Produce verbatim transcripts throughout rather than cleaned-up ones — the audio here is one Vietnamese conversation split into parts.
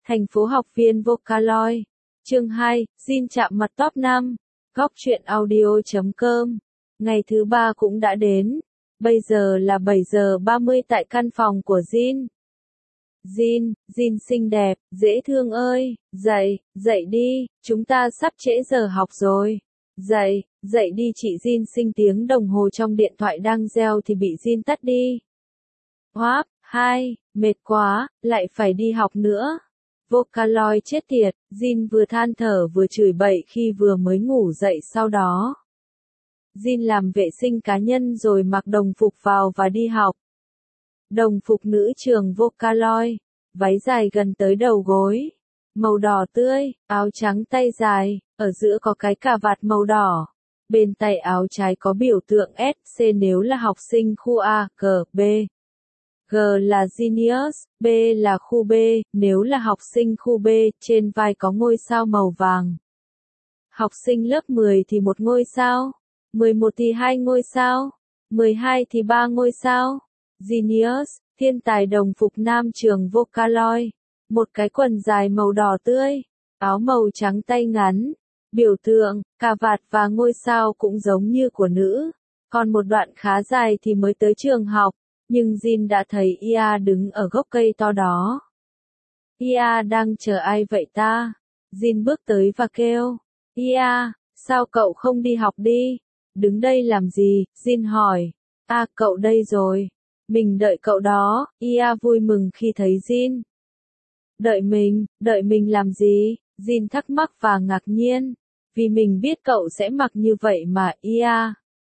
Thành phố học viên Vocaloid. Chương hai, Jin chạm mặt top năm. Góc truyện audio chấm com. Ngày thứ ba cũng đã đến. Bây giờ là bảy giờ ba mươi tại căn phòng của Jin. Jin, Jin xinh đẹp, dễ thương ơi, dậy, dậy đi, chúng ta sắp trễ giờ học rồi. Dậy, dậy đi chị Jin xinh tiếng đồng hồ trong điện thoại đang reo thì bị Jin tắt đi. Hoáp, hai, mệt quá, lại phải đi học nữa. Vocaloid chết tiệt, Jin vừa than thở vừa chửi bậy khi vừa mới ngủ dậy sau đó. Jin làm vệ sinh cá nhân rồi mặc đồng phục vào và đi học. Đồng phục nữ trường Vocaloid, váy dài gần tới đầu gối, màu đỏ tươi, áo trắng tay dài, ở giữa có cái cà vạt màu đỏ. Bên tay áo trái có biểu tượng S C nếu là học sinh khu A, G, B. G là Genius, B là khu B, nếu là học sinh khu B, trên vai có ngôi sao màu vàng. Học sinh lớp mười thì một ngôi sao, mười một thì hai ngôi sao, mười hai thì ba ngôi sao. Genius, thiên tài đồng phục nam trường Vocaloid, một cái quần dài màu đỏ tươi, áo màu trắng tay ngắn, biểu tượng, cà vạt và ngôi sao cũng giống như của nữ, còn một đoạn khá dài thì mới tới trường học, nhưng Jin đã thấy Ia đứng ở gốc cây to đó. Ia đang chờ ai vậy ta? Jin bước tới và kêu, Ia, sao cậu không đi học đi? Đứng đây làm gì? Jin hỏi. À, cậu đây rồi. Mình đợi cậu đó. Ia vui mừng khi thấy Jin. Đợi mình, đợi mình làm gì? Jin thắc mắc và ngạc nhiên. Vì mình biết cậu sẽ mặc như vậy mà, Ia.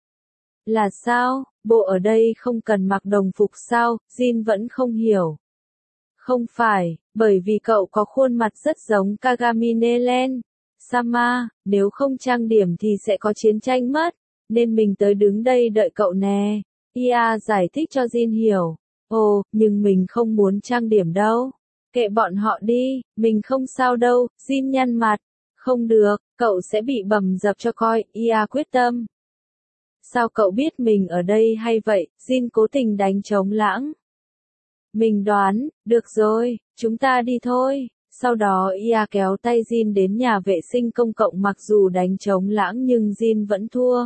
Là sao? Bộ ở đây không cần mặc đồng phục sao? Jin vẫn không hiểu. Không phải, bởi vì cậu có khuôn mặt rất giống Kagami Len Sama, nếu không trang điểm thì sẽ có chiến tranh mất, nên mình tới đứng đây đợi cậu nè. Ia giải thích cho Jin hiểu. Ồ, nhưng mình không muốn trang điểm đâu. Kệ bọn họ đi, mình không sao đâu. Jin nhăn mặt. Không được, cậu sẽ bị bầm dập cho coi, Ia quyết tâm. Sao cậu biết mình ở đây hay vậy? Jin cố tình đánh trống lãng. Mình đoán, được rồi, chúng ta đi thôi. Sau đó Ia kéo tay Jin đến nhà vệ sinh công cộng mặc dù đánh trống lãng nhưng Jin vẫn thua.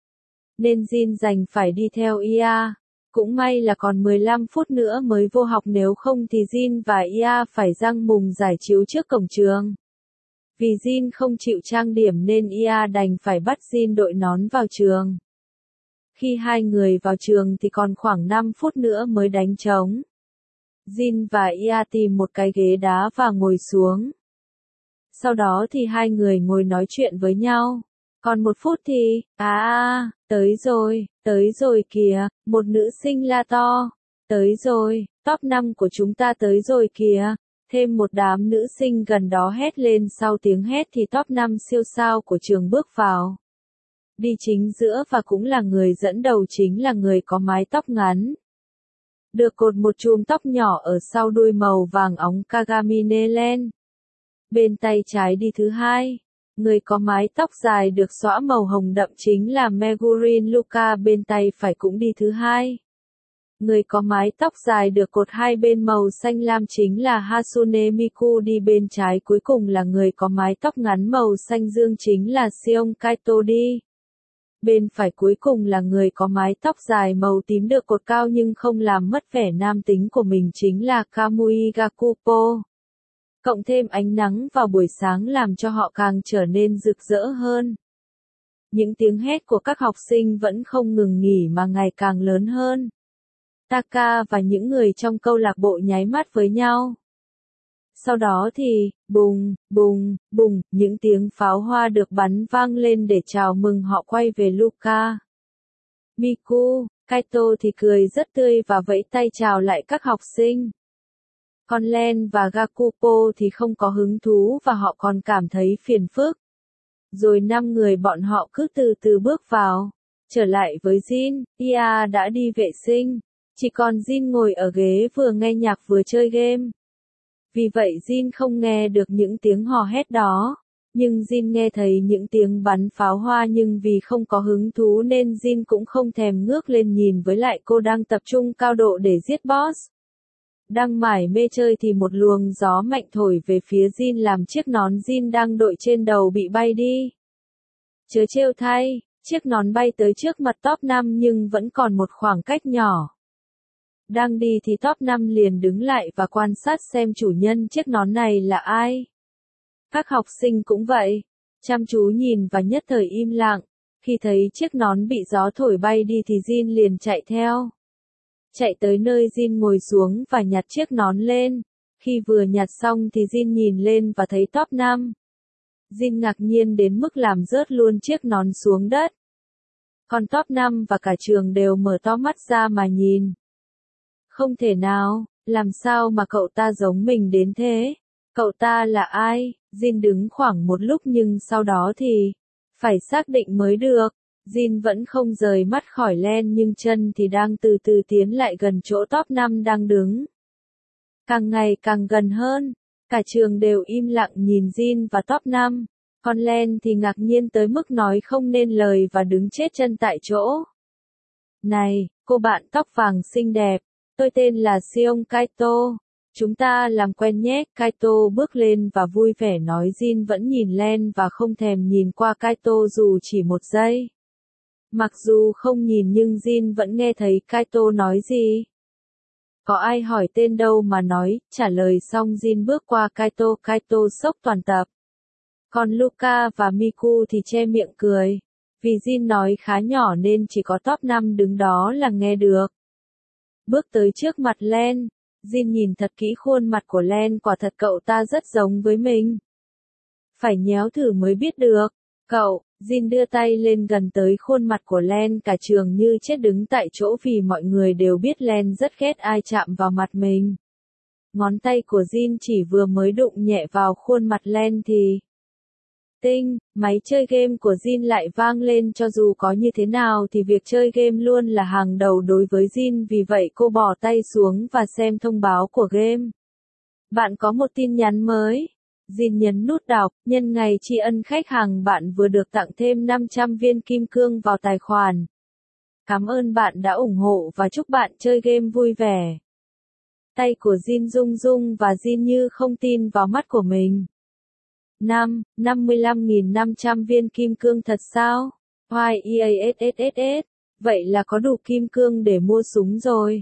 Nên Jin đành phải đi theo Ia. Cũng may là còn mười lăm phút nữa mới vô học nếu không thì Jin và Ia phải răng mùng giải chiếu trước cổng trường. Vì Jin không chịu trang điểm nên Ia đành phải bắt Jin đội nón vào trường. Khi hai người vào trường thì còn khoảng năm phút nữa mới đánh trống. Jin và Ia tìm một cái ghế đá và ngồi xuống. Sau đó thì hai người ngồi nói chuyện với nhau. Còn một phút thì, à à, tới rồi, tới rồi kìa, một nữ sinh la to. Tới rồi, top năm của chúng ta tới rồi kìa. Thêm một đám nữ sinh gần đó hét lên sau tiếng hét thì top năm siêu sao của trường bước vào. Đi chính giữa và cũng là người dẫn đầu chính là người có mái tóc ngắn. Được cột một chùm tóc nhỏ ở sau đuôi màu vàng óng Kagami Len. Bên tay trái đi thứ hai. Người có mái tóc dài được xõa màu hồng đậm chính là Megurin Luka, bên tay phải cũng đi thứ hai. Người có mái tóc dài được cột hai bên màu xanh lam chính là Hasune Miku, đi bên trái cuối cùng là người có mái tóc ngắn màu xanh dương chính là Seong Kaito đi. Bên phải cuối cùng là người có mái tóc dài màu tím được cột cao nhưng không làm mất vẻ nam tính của mình chính là Kamui Gakupo. Cộng thêm ánh nắng vào buổi sáng làm cho họ càng trở nên rực rỡ hơn. Những tiếng hét của các học sinh vẫn không ngừng nghỉ mà ngày càng lớn hơn. Taka và những người trong câu lạc bộ nháy mắt với nhau. Sau đó thì, bùng, bùng, bùng, những tiếng pháo hoa được bắn vang lên để chào mừng họ quay về Luka. Miku, Kaito thì cười rất tươi và vẫy tay chào lại các học sinh. Còn Len và Gakupo thì không có hứng thú và họ còn cảm thấy phiền phức. Rồi năm người bọn họ cứ từ từ bước vào. Trở lại với Jin, Ia đã đi vệ sinh. Chỉ còn Jin ngồi ở ghế vừa nghe nhạc vừa chơi game. Vì vậy Jin không nghe được những tiếng hò hét đó. Nhưng Jin nghe thấy những tiếng bắn pháo hoa nhưng vì không có hứng thú nên Jin cũng không thèm ngước lên nhìn với lại cô đang tập trung cao độ để giết boss. Đang mải mê chơi thì một luồng gió mạnh thổi về phía Jin làm chiếc nón Jin đang đội trên đầu bị bay đi. Chớ trêu thay, chiếc nón bay tới trước mặt top năm nhưng vẫn còn một khoảng cách nhỏ. Đang đi thì top năm liền đứng lại và quan sát xem chủ nhân chiếc nón này là ai. Các học sinh cũng vậy, chăm chú nhìn và nhất thời im lặng. Khi thấy chiếc nón bị gió thổi bay đi thì Jin liền chạy theo. Chạy tới nơi Jin ngồi xuống và nhặt chiếc nón lên. Khi vừa nhặt xong thì Jin nhìn lên và thấy top năm. Jin ngạc nhiên đến mức làm rớt luôn chiếc nón xuống đất. Còn top năm và cả trường đều mở to mắt ra mà nhìn. Không thể nào, làm sao mà cậu ta giống mình đến thế? Cậu ta là ai? Jin đứng khoảng một lúc nhưng sau đó thì phải xác định mới được. Jin vẫn không rời mắt khỏi Len nhưng chân thì đang từ từ tiến lại gần chỗ top năm đang đứng. Càng ngày càng gần hơn, cả trường đều im lặng nhìn Jin và top năm. Còn Len thì ngạc nhiên tới mức nói không nên lời và đứng chết chân tại chỗ. Này, cô bạn tóc vàng xinh đẹp, tôi tên là Seong Kaito. Chúng ta làm quen nhé. Kaito bước lên và vui vẻ nói. Jin vẫn nhìn Len và không thèm nhìn qua Kaito dù chỉ một giây. Mặc dù không nhìn nhưng Jin vẫn nghe thấy Kaito nói gì. Có ai hỏi tên đâu mà nói, trả lời xong Jin bước qua Kaito. Kaito sốc toàn tập. Còn Luka và Miku thì che miệng cười. Vì Jin nói khá nhỏ nên chỉ có top năm đứng đó là nghe được. Bước tới trước mặt Len. Jin nhìn thật kỹ khuôn mặt của Len, quả thật cậu ta rất giống với mình. Phải nhéo thử mới biết được. Cậu, Jin đưa tay lên gần tới khuôn mặt của Len, cả trường như chết đứng tại chỗ vì mọi người đều biết Len rất ghét ai chạm vào mặt mình. Ngón tay của Jin chỉ vừa mới đụng nhẹ vào khuôn mặt Len thì tinh, máy chơi game của Jin lại vang lên. Cho dù có như thế nào thì việc chơi game luôn là hàng đầu đối với Jin, vì vậy cô bỏ tay xuống và xem thông báo của game. Bạn có một tin nhắn mới. Jin nhấn nút đọc, nhân ngày tri ân khách hàng bạn vừa được tặng thêm năm trăm viên kim cương vào tài khoản. Cảm ơn bạn đã ủng hộ và chúc bạn chơi game vui vẻ. Tay của Jin rung rung và Jin như không tin vào mắt của mình. năm, năm mươi lăm nghìn năm trăm viên kim cương thật sao? Yeassss, vậy là có đủ kim cương để mua súng rồi.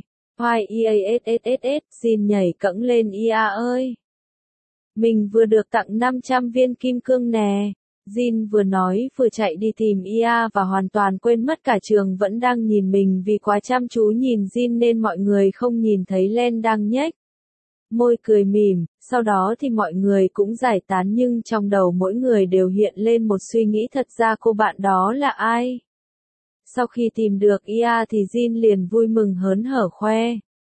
Yeassss, Jin nhảy cẫng lên. Ia ơi! Mình vừa được tặng năm trăm viên kim cương nè. Jin vừa nói vừa chạy đi tìm Ia và hoàn toàn quên mất cả trường vẫn đang nhìn mình, vì quá chăm chú nhìn Jin nên mọi người không nhìn thấy Len đang nhếch môi cười mỉm. Sau đó thì mọi người cũng giải tán nhưng trong đầu mỗi người đều hiện lên một suy nghĩ, thật ra cô bạn đó là ai? Sau khi tìm được Ia thì Jin liền vui mừng hớn hở khoe.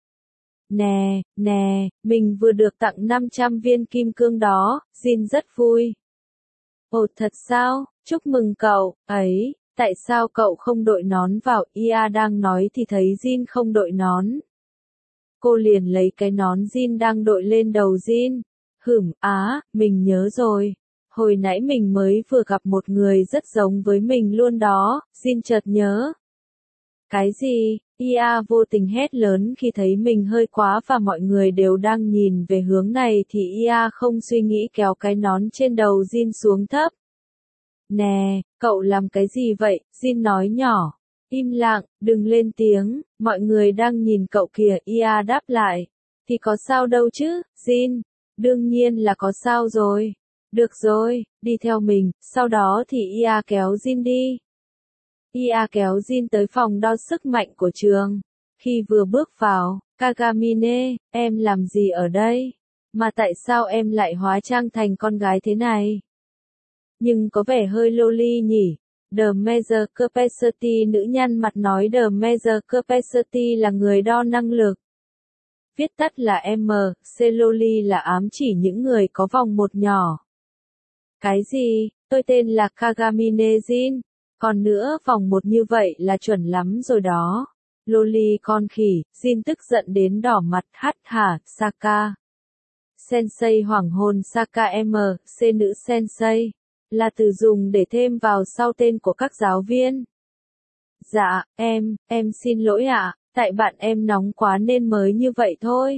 Nè, nè, mình vừa được tặng năm trăm viên kim cương đó. Jin rất vui. Ồ thật sao, chúc mừng cậu, ấy, tại sao cậu không đội nón vào? Ia đang nói thì thấy Jin không đội nón. Cô liền lấy cái nón Jin đang đội lên đầu Jin. Hửm, á, mình nhớ rồi. Hồi nãy mình mới vừa gặp một người rất giống với mình luôn đó. Jin chợt nhớ. Cái gì? Ia vô tình hét lớn khi thấy mình hơi quá và mọi người đều đang nhìn về hướng này thì Ia không suy nghĩ kéo cái nón trên đầu Jin xuống thấp. Nè, cậu làm cái gì vậy? Jin nói nhỏ. Im lặng, đừng lên tiếng, mọi người đang nhìn cậu kìa. Ia đáp lại. Thì có sao đâu chứ, Jin. Đương nhiên là có sao rồi. Được rồi, đi theo mình. Sau đó thì Ia kéo Jin đi. Ia kéo Jin tới phòng đo sức mạnh của trường. Khi vừa bước vào, Kagamine, em làm gì ở đây? Mà tại sao em lại hóa trang thành con gái thế này? Nhưng có vẻ hơi loli nhỉ? The Measure Capacity, nữ nhăn mặt nói. The Measure Capacity là người đo năng lực. Viết tắt là M, C loli là ám chỉ những người có vòng một nhỏ. Cái gì? Tôi tên là Kagamine Jin. Còn nữa, vòng một như vậy là chuẩn lắm rồi đó. Loli con khỉ. Jin tức giận đến đỏ mặt. Hát hả, Saka. Sensei hoảng hồn. Saka M, C nữ sensei. Là từ dùng để thêm vào sau tên của các giáo viên. Dạ, em, em xin lỗi ạ, tại bạn em nóng quá nên mới như vậy thôi.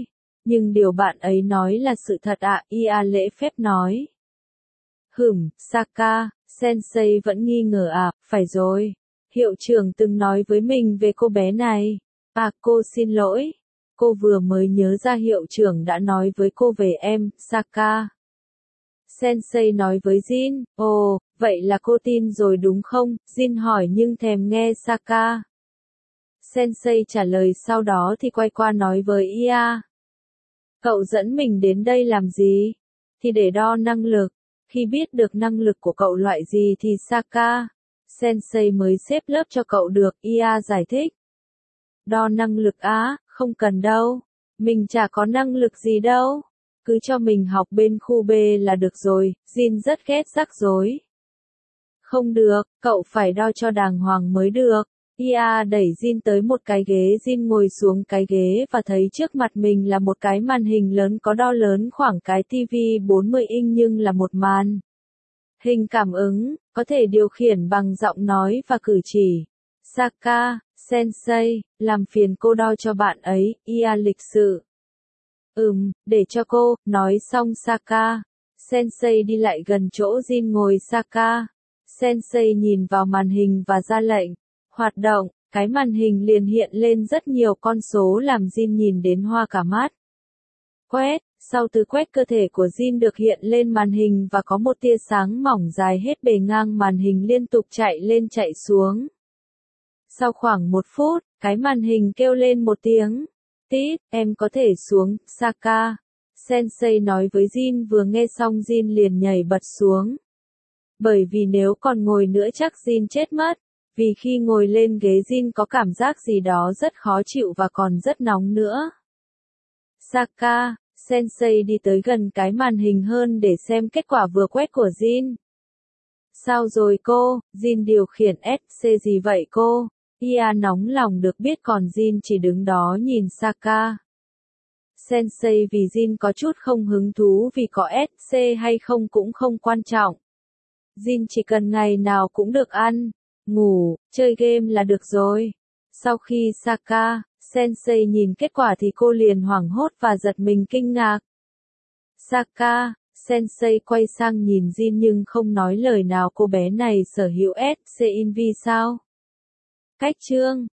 Nhưng điều bạn ấy nói là sự thật ạ, à, Ia lễ phép nói. Hửm, Saka, Sensei vẫn nghi ngờ à, phải rồi. Hiệu trưởng từng nói với mình về cô bé này. À, cô xin lỗi. Cô vừa mới nhớ ra hiệu trưởng đã nói với cô về em, Saka. Sensei nói với Jin, ồ, vậy là cô tin rồi đúng không? Jin hỏi nhưng thèm nghe Saka. Sensei trả lời sau đó thì quay qua nói với Ia. Cậu dẫn mình đến đây làm gì? Thì để đo năng lực. Khi biết được năng lực của cậu loại gì thì Saka, Sensei mới xếp lớp cho cậu được, Ia giải thích. Đo năng lực á, không cần đâu. Mình chả có năng lực gì đâu. Cứ cho mình học bên khu B là được rồi, Jin rất ghét rắc rối. Không được, cậu phải đo cho đàng hoàng mới được. Ia đẩy Jin tới một cái ghế, Jin ngồi xuống cái ghế và thấy trước mặt mình là một cái màn hình lớn có đo lớn khoảng cái tivi bốn mươi inch nhưng là một màn hình cảm ứng, có thể điều khiển bằng giọng nói và cử chỉ. Saka, Sensei, làm phiền cô đo cho bạn ấy, Ia lịch sự. Ừm, để cho cô, nói xong Saka. Sensei đi lại gần chỗ Jin ngồi Saka. Sensei nhìn vào màn hình và ra lệnh. Hoạt động, cái màn hình liền hiện lên rất nhiều con số làm Jin nhìn đến hoa cả mắt. Quét, sau từ quét cơ thể của Jin được hiện lên màn hình và có một tia sáng mỏng dài hết bề ngang màn hình liên tục chạy lên chạy xuống. Sau khoảng một phút, cái màn hình kêu lên một tiếng. Tít, em có thể xuống, Saka. Sensei nói với Jin vừa nghe xong Jin liền nhảy bật xuống. Bởi vì nếu còn ngồi nữa chắc Jin chết mất. Vì khi ngồi lên ghế Jin có cảm giác gì đó rất khó chịu và còn rất nóng nữa. Saka, Sensei đi tới gần cái màn hình hơn để xem kết quả vừa quét của Jin. Sao rồi cô, Jin điều khiển ét xê gì vậy cô? Ia nóng lòng được biết còn Jin chỉ đứng đó nhìn Saka. Sensei vì Jin có chút không hứng thú vì có ét xê hay không cũng không quan trọng. Jin chỉ cần ngày nào cũng được ăn, ngủ, chơi game là được rồi. Sau khi Saka, Sensei nhìn kết quả thì cô liền hoảng hốt và giật mình kinh ngạc. Saka, Sensei quay sang nhìn Jin nhưng không nói lời nào, cô bé này sở hữu ét xê in vi sao? Cách chương